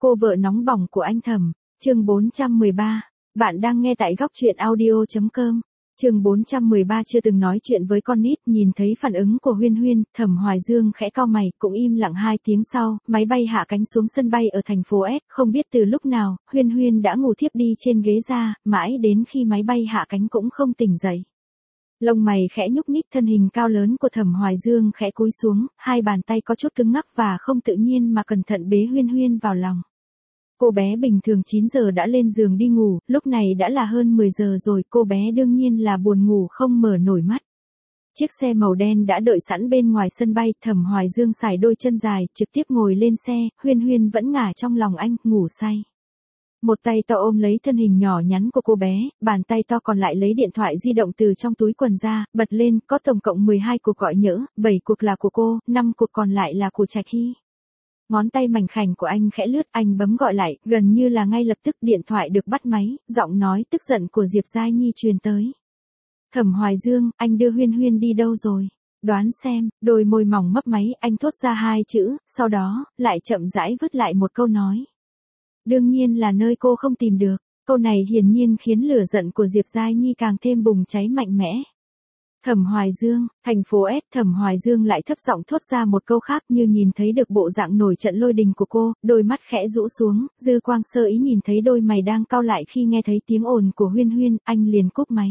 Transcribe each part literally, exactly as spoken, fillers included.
Cô vợ nóng bỏng của anh Thẩm, chương bốn trăm mười ba. Bạn đang nghe tại góc truyện audio chấm com. Chương bốn trăm mười ba chưa từng nói chuyện với con nít, nhìn thấy phản ứng của Huyên Huyên, Thẩm Hoài Dương khẽ cau mày, cũng im lặng hai tiếng sau, máy bay hạ cánh xuống sân bay ở thành phố S, không biết từ lúc nào, Huyên Huyên đã ngủ thiếp đi trên ghế da, mãi đến khi máy bay hạ cánh cũng không tỉnh dậy. Lông mày khẽ nhúc nhích, thân hình cao lớn của Thẩm Hoài Dương khẽ cúi xuống, hai bàn tay có chút cứng ngắc và không tự nhiên mà cẩn thận bế Huyên Huyên vào lòng. Cô bé bình thường chín giờ đã lên giường đi ngủ, lúc này đã là hơn mười giờ rồi, cô bé đương nhiên là buồn ngủ không mở nổi mắt. Chiếc xe màu đen đã đợi sẵn bên ngoài sân bay, Thẩm Hoài Dương sải đôi chân dài, trực tiếp ngồi lên xe, Huyên Huyên vẫn ngả trong lòng anh, ngủ say. Một tay to ôm lấy thân hình nhỏ nhắn của cô bé, bàn tay to còn lại lấy điện thoại di động từ trong túi quần ra, bật lên, có tổng cộng mười hai cuộc gọi nhỡ, bảy cuộc là của cô, năm cuộc còn lại là của Trạch Hy. Ngón tay mảnh khảnh của anh khẽ lướt, anh bấm gọi lại, gần như là ngay lập tức điện thoại được bắt máy, giọng nói tức giận của Diệp Giai Nhi truyền tới. Thẩm Hoài Dương, anh đưa Huyên Huyên đi đâu rồi? Đoán xem, đôi môi mỏng mấp máy, anh thốt ra hai chữ, sau đó, lại chậm rãi vứt lại một câu nói. Đương nhiên là nơi cô không tìm được. Câu này hiển nhiên khiến lửa giận của Diệp Giai Nhi càng thêm bùng cháy mạnh mẽ. Thẩm Hoài Dương, thành phố S, Thẩm Hoài Dương lại thấp giọng thốt ra một câu khác, như nhìn thấy được bộ dạng nổi trận lôi đình của cô, đôi mắt khẽ rũ xuống, dư quang sơ ý nhìn thấy đôi mày đang cau lại khi nghe thấy tiếng ồn của Huyên Huyên, anh liền cúp máy.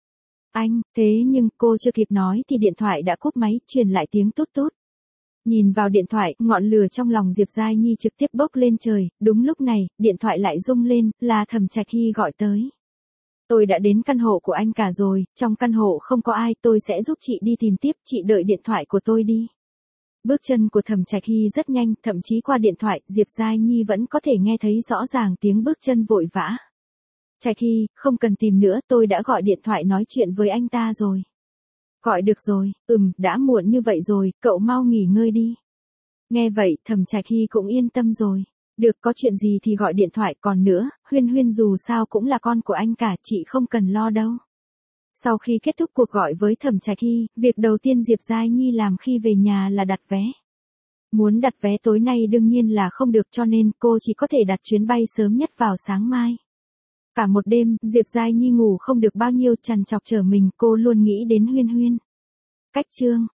Anh, thế nhưng cô chưa kịp nói thì điện thoại đã cúp máy, truyền lại tiếng tút tút. Nhìn vào điện thoại, ngọn lửa trong lòng Diệp Giai Nhi trực tiếp bốc lên trời, đúng lúc này, điện thoại lại rung lên, là Thẩm Trạch Hy gọi tới. Tôi đã đến căn hộ của anh cả rồi, trong căn hộ không có ai, tôi sẽ giúp chị đi tìm tiếp, chị đợi điện thoại của tôi đi. Bước chân của Thẩm Trạch Hy rất nhanh, thậm chí qua điện thoại, Diệp Giai Nhi vẫn có thể nghe thấy rõ ràng tiếng bước chân vội vã. Trạch Hy, không cần tìm nữa, tôi đã gọi điện thoại nói chuyện với anh ta rồi. Gọi được rồi, ừm, đã muộn như vậy rồi, cậu mau nghỉ ngơi đi. Nghe vậy, Thẩm Trạch Hy cũng yên tâm rồi. Được, có chuyện gì thì gọi điện thoại, còn nữa, Huyên Huyên dù sao cũng là con của anh cả, chị không cần lo đâu. Sau khi kết thúc cuộc gọi với Thẩm Trạch Hy, việc đầu tiên Diệp Giai Nhi làm khi về nhà là đặt vé. Muốn đặt vé tối nay đương nhiên là không được, cho nên cô chỉ có thể đặt chuyến bay sớm nhất vào sáng mai. Cả một đêm, Diệp Giai Nhi ngủ không được bao nhiêu, trằn trọc trở mình, cô luôn nghĩ đến Huyên Huyên. Cách chương